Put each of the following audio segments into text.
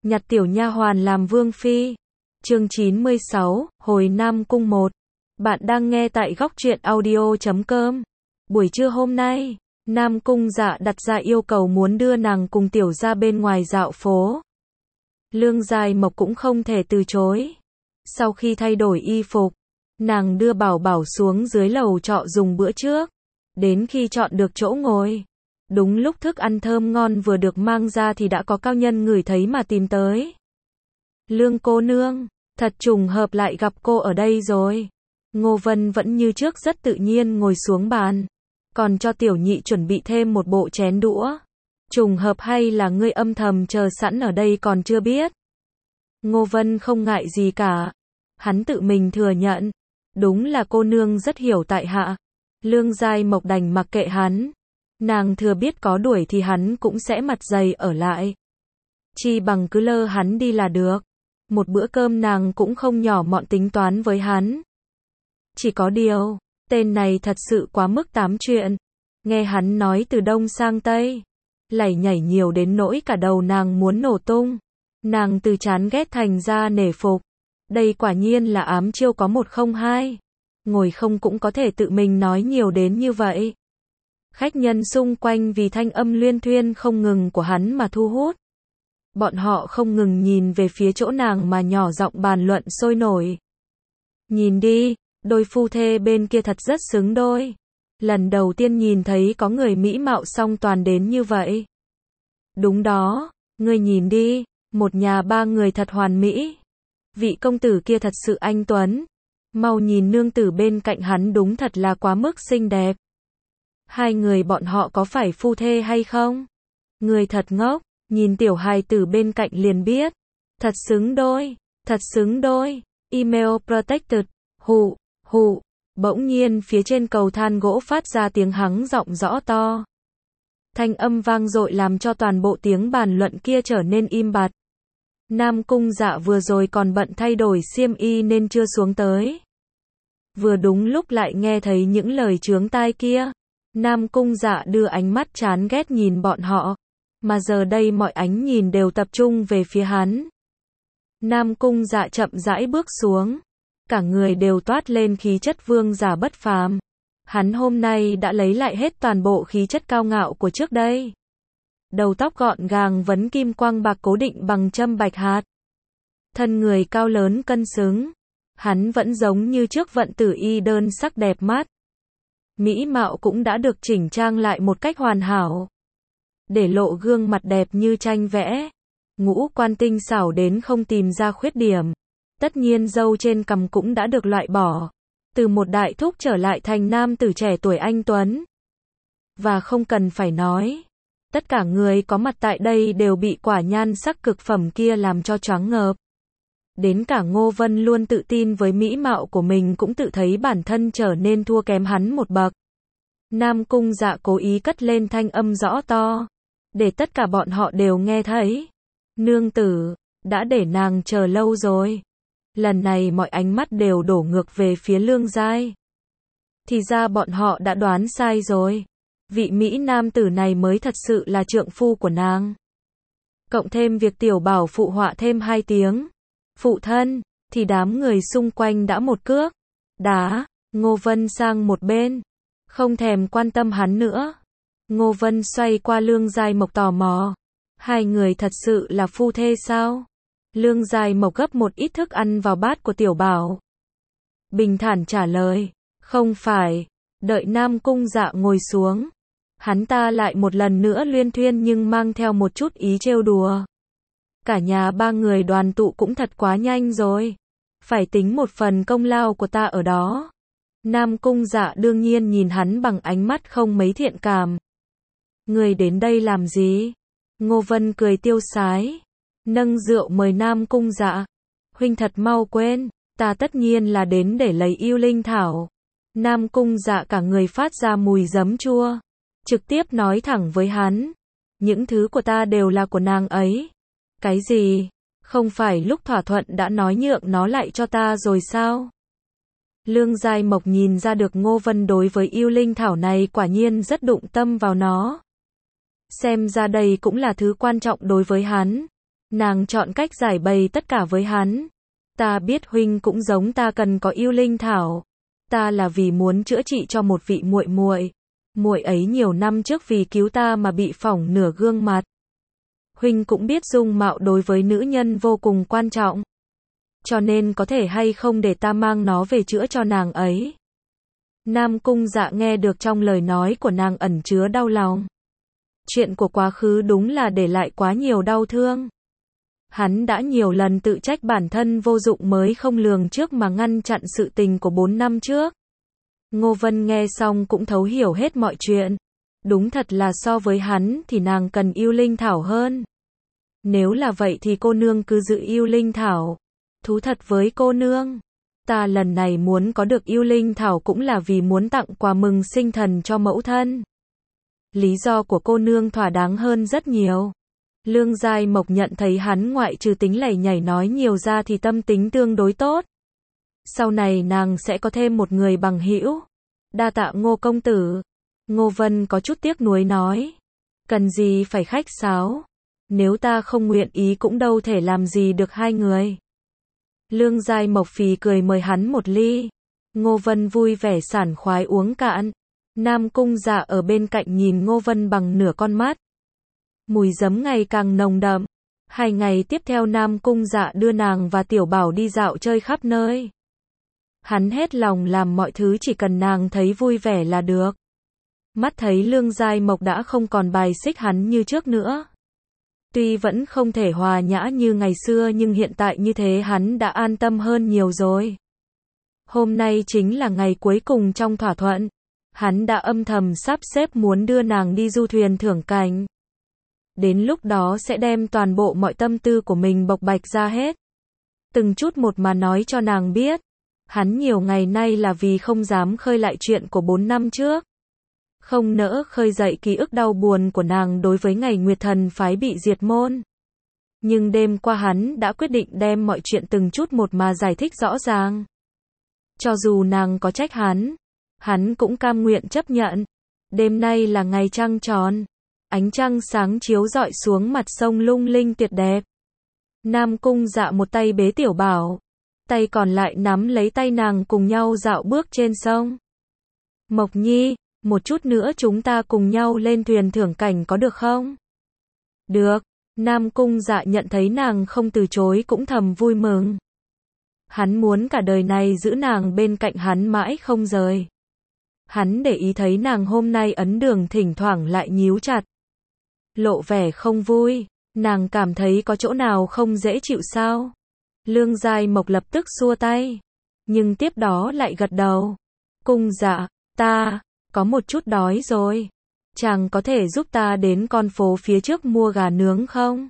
nhặt tiểu nha hoàn làm vương phi. Chương 96, hồi Nam Cung 1. Bạn đang nghe tại góc truyện audio.com. Buổi trưa hôm nay, Nam Cung Dạ đặt ra yêu cầu muốn đưa nàng cùng tiểu ra bên ngoài dạo phố. Lương Giai Mộc cũng không thể từ chối. Sau khi thay đổi y phục, nàng đưa Bảo Bảo xuống dưới lầu trọ dùng bữa trước. Đến khi chọn được chỗ ngồi, đúng lúc thức ăn thơm ngon vừa được mang ra thì đã có cao nhân ngửi thấy mà tìm tới. Lương cô nương, thật trùng hợp lại gặp cô ở đây rồi. Ngô Vân vẫn như trước rất tự nhiên ngồi xuống bàn, còn cho tiểu nhị chuẩn bị thêm một bộ chén đũa. Trùng hợp hay là ngươi âm thầm chờ sẵn ở đây còn chưa biết? Ngô Vân không ngại gì cả. Hắn tự mình thừa nhận, đúng là cô nương rất hiểu tại hạ. Lương Giai Mộc đành mặc kệ hắn. Nàng thừa biết có đuổi thì hắn cũng sẽ mặt dày ở lại. Chi bằng cứ lơ hắn đi là được. Một bữa cơm nàng cũng không nhỏ mọn tính toán với hắn. Chỉ có điều, tên này thật sự quá mức tám chuyện. Nghe hắn nói từ đông sang tây, lảy nhảy nhiều đến nỗi cả đầu nàng muốn nổ tung. Nàng từ chán ghét thành ra nể phục. Đây quả nhiên là ám chiêu có 102. Ngồi không cũng có thể tự mình nói nhiều đến như vậy. Khách nhân xung quanh vì thanh âm luyên thuyên không ngừng của hắn mà thu hút. Bọn họ không ngừng nhìn về phía chỗ nàng mà nhỏ giọng bàn luận sôi nổi. Nhìn đi, đôi phu thê bên kia thật rất xứng đôi. Lần đầu tiên nhìn thấy có người mỹ mạo song toàn đến như vậy. Đúng đó, ngươi nhìn đi, một nhà ba người thật hoàn mỹ. Vị công tử kia thật sự anh tuấn. Mau nhìn nương tử bên cạnh hắn đúng thật là quá mức xinh đẹp. Hai người bọn họ có phải phu thê hay không? Người thật ngốc, nhìn tiểu hài tử bên cạnh liền biết. Thật xứng đôi, thật xứng đôi. Email protected, hụ, hụ. Bỗng nhiên phía trên cầu than gỗ phát ra tiếng hắng giọng rõ to. Thanh âm vang dội làm cho toàn bộ tiếng bàn luận kia trở nên im bặt. Nam Cung Dạ vừa rồi còn bận thay đổi xiêm y nên chưa xuống tới. Vừa đúng lúc lại nghe thấy những lời chướng tai kia. Nam Cung Dạ đưa ánh mắt chán ghét nhìn bọn họ. Mà giờ đây mọi ánh nhìn đều tập trung về phía hắn. Nam Cung Dạ chậm rãi bước xuống. Cả người đều toát lên khí chất vương giả bất phàm. Hắn hôm nay đã lấy lại hết toàn bộ khí chất cao ngạo của trước đây. Đầu tóc gọn gàng vấn kim quang bạc cố định bằng châm bạch hạt. Thân người cao lớn cân xứng. Hắn vẫn giống như trước vận tử y đơn sắc đẹp mắt. Mỹ mạo cũng đã được chỉnh trang lại một cách hoàn hảo. Để lộ gương mặt đẹp như tranh vẽ. Ngũ quan tinh xảo đến không tìm ra khuyết điểm. Tất nhiên râu trên cằm cũng đã được loại bỏ. Từ một đại thúc trở lại thành nam tử trẻ tuổi anh tuấn. Và không cần phải nói. Tất cả người có mặt tại đây đều bị quả nhan sắc cực phẩm kia làm cho choáng ngợp. Đến cả Ngô Vân luôn tự tin với mỹ mạo của mình cũng tự thấy bản thân trở nên thua kém hắn một bậc. Nam Cung Dạ cố ý cất lên thanh âm rõ to, để tất cả bọn họ đều nghe thấy. Nương tử, đã để nàng chờ lâu rồi. Lần này mọi ánh mắt đều đổ ngược về phía Lương Giai. Thì ra bọn họ đã đoán sai rồi. Vị Mỹ nam tử này mới thật sự là trượng phu của nàng. Cộng thêm việc tiểu bảo phụ họa thêm 2 tiếng. Phụ thân, thì đám người xung quanh đã một cước đá Ngô Vân sang một bên. Không thèm quan tâm hắn nữa. Ngô Vân xoay qua Lương Giai Mộc tò mò. Hai người thật sự là phu thê sao? Lương Giai Mộc gấp một ít thức ăn vào bát của tiểu bảo. Bình thản trả lời. Không phải. Đợi Nam Cung Dạ ngồi xuống. Hắn ta lại một lần nữa luyên thuyên nhưng mang theo một chút ý trêu đùa. Cả nhà ba người đoàn tụ cũng thật quá nhanh rồi. Phải tính một phần công lao của ta ở đó. Nam Cung Dạ đương nhiên nhìn hắn bằng ánh mắt không mấy thiện cảm. Người đến đây làm gì? Ngô Vân cười tiêu sái. Nâng rượu mời Nam Cung Dạ. Huynh thật mau quên. Ta tất nhiên là đến để lấy yêu linh thảo. Nam Cung Dạ cả người phát ra mùi giấm chua. Trực tiếp nói thẳng với hắn. Những thứ của ta đều là của nàng ấy. Cái gì? Không phải lúc thỏa thuận đã nói nhượng nó lại cho ta rồi sao? Lương Giai Mộc nhìn ra được Ngô Vân đối với yêu linh thảo này quả nhiên rất đụng tâm vào nó. Xem ra đây cũng là thứ quan trọng đối với hắn. Nàng chọn cách giải bày tất cả với hắn. Ta biết huynh cũng giống ta cần có yêu linh thảo. Ta là vì muốn chữa trị cho một vị muội muội. Muội ấy nhiều năm trước vì cứu ta mà bị phỏng nửa gương mặt. Huynh cũng biết dung mạo đối với nữ nhân vô cùng quan trọng. Cho nên có thể hay không để ta mang nó về chữa cho nàng ấy. Nam Cung Dạ nghe được trong lời nói của nàng ẩn chứa đau lòng. Chuyện của quá khứ đúng là để lại quá nhiều đau thương. Hắn đã nhiều lần tự trách bản thân vô dụng mới không lường trước mà ngăn chặn sự tình của 4 năm trước. Ngô Vân nghe xong cũng thấu hiểu hết mọi chuyện. Đúng thật là so với hắn thì nàng cần yêu linh thảo hơn. Nếu là vậy thì cô nương cứ giữ yêu linh thảo. Thú thật với cô nương. Ta lần này muốn có được yêu linh thảo cũng là vì muốn tặng quà mừng sinh thần cho mẫu thân. Lý do của cô nương thỏa đáng hơn rất nhiều. Lương Giai Mộc nhận thấy hắn ngoại trừ tính lảy nhảy nói nhiều ra thì tâm tính tương đối tốt. Sau này nàng sẽ có thêm một người bằng hữu. Đa tạ Ngô công tử. Ngô Vân có chút tiếc nuối nói. Cần gì phải khách sáo. Nếu ta không nguyện ý cũng đâu thể làm gì được hai người. Lương Giai Mộc phì cười mời hắn một ly. Ngô Vân vui vẻ sảng khoái uống cạn. Nam Cung Dạ ở bên cạnh nhìn Ngô Vân bằng nửa con mắt. Mùi giấm ngày càng nồng đậm. 2 ngày tiếp theo Nam Cung Dạ đưa nàng và Tiểu Bảo đi dạo chơi khắp nơi. Hắn hết lòng làm mọi thứ chỉ cần nàng thấy vui vẻ là được. Mắt thấy Lương Giai Mộc đã không còn bài xích hắn như trước nữa. Tuy vẫn không thể hòa nhã như ngày xưa nhưng hiện tại như thế hắn đã an tâm hơn nhiều rồi. Hôm nay chính là ngày cuối cùng trong thỏa thuận. Hắn đã âm thầm sắp xếp muốn đưa nàng đi du thuyền thưởng cảnh. Đến lúc đó sẽ đem toàn bộ mọi tâm tư của mình bộc bạch ra hết. Từng chút một mà nói cho nàng biết. Hắn nhiều ngày nay là vì không dám khơi lại chuyện của 4 năm trước. Không nỡ khơi dậy ký ức đau buồn của nàng đối với ngày Nguyệt Thần phái bị diệt môn. Nhưng đêm qua hắn đã quyết định đem mọi chuyện từng chút một mà giải thích rõ ràng. Cho dù nàng có trách hắn cũng cam nguyện chấp nhận. Đêm nay là ngày trăng tròn. Ánh trăng sáng chiếu rọi xuống mặt sông lung linh tuyệt đẹp. Nam Cung Dạ một tay bế Tiểu Bảo. Tay còn lại nắm lấy tay nàng cùng nhau dạo bước trên sông. Mộc Nhi, một chút nữa chúng ta cùng nhau lên thuyền thưởng cảnh có được không? Được. Nam Cung Dạ nhận thấy nàng không từ chối cũng thầm vui mừng. Hắn muốn cả đời này giữ nàng bên cạnh hắn mãi không rời. Hắn để ý thấy nàng hôm nay ấn đường thỉnh thoảng lại nhíu chặt. Lộ vẻ không vui, nàng cảm thấy có chỗ nào không dễ chịu sao? Lương Giai Mộc lập tức xua tay, nhưng tiếp đó lại gật đầu. Cung Dạ, ta có một chút đói rồi. Chàng có thể giúp ta đến con phố phía trước mua gà nướng không?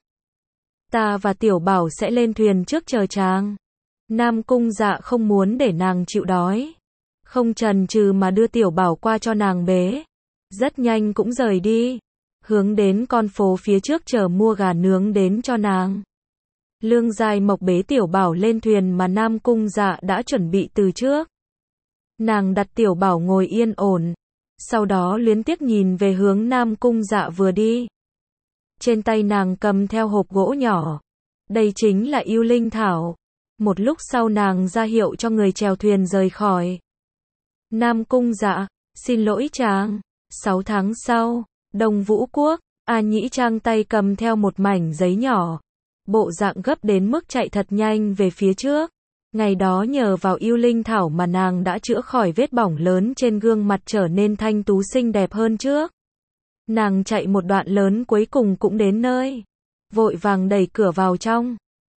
Ta và Tiểu Bảo sẽ lên thuyền trước chờ chàng. Nam Cung Dạ không muốn để nàng chịu đói. Không chần chừ mà đưa Tiểu Bảo qua cho nàng bế. Rất nhanh cũng rời đi. Hướng đến con phố phía trước chờ mua gà nướng đến cho nàng. Lương Giai Mộc bế Tiểu Bảo lên thuyền mà Nam Cung Dạ đã chuẩn bị từ trước. Nàng đặt Tiểu Bảo ngồi yên ổn. Sau đó luyến tiếc nhìn về hướng Nam Cung Dạ vừa đi. Trên tay nàng cầm theo hộp gỗ nhỏ. Đây chính là yêu linh thảo. Một lúc sau nàng ra hiệu cho người chèo thuyền rời khỏi. Nam Cung Dạ, xin lỗi chàng. 6 tháng sau, Đông Vũ Quốc, A Nhĩ Trang tay cầm theo một mảnh giấy nhỏ. Bộ dạng gấp đến mức chạy thật nhanh về phía trước. Ngày đó nhờ vào yêu linh thảo mà nàng đã chữa khỏi vết bỏng lớn trên gương mặt trở nên thanh tú xinh đẹp hơn trước. Nàng chạy một đoạn lớn cuối cùng cũng đến nơi. Vội vàng đẩy cửa vào trong.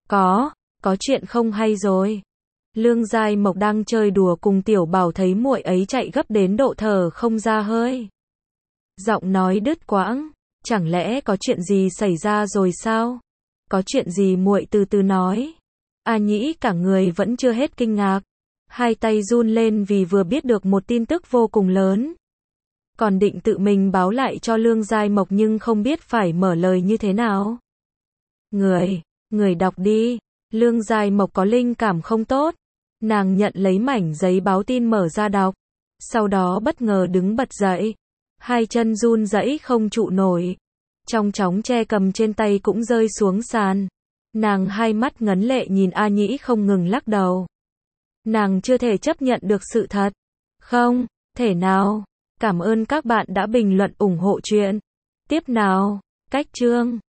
Có chuyện không hay rồi. Lương Giai Mộc đang chơi đùa cùng Tiểu Bảo thấy muội ấy chạy gấp đến độ thở không ra hơi. Giọng nói đứt quãng, chẳng lẽ có chuyện gì xảy ra rồi sao? Có chuyện gì muội từ từ nói. A Nhĩ cả người vẫn chưa hết kinh ngạc. Hai tay run lên vì vừa biết được một tin tức vô cùng lớn. Còn định tự mình báo lại cho Lương Giai Mộc nhưng không biết phải mở lời như thế nào. Người đọc đi. Lương Giai Mộc có linh cảm không tốt. Nàng nhận lấy mảnh giấy báo tin mở ra đọc. Sau đó bất ngờ đứng bật dậy. Hai chân run rẩy không trụ nổi. Trong chóng che cầm trên tay cũng rơi xuống sàn. Nàng hai mắt ngấn lệ nhìn A Nhĩ không ngừng lắc đầu. Nàng chưa thể chấp nhận được sự thật. Không thể nào. Cảm ơn các bạn đã bình luận ủng hộ chuyện. Tiếp nào. Cách chương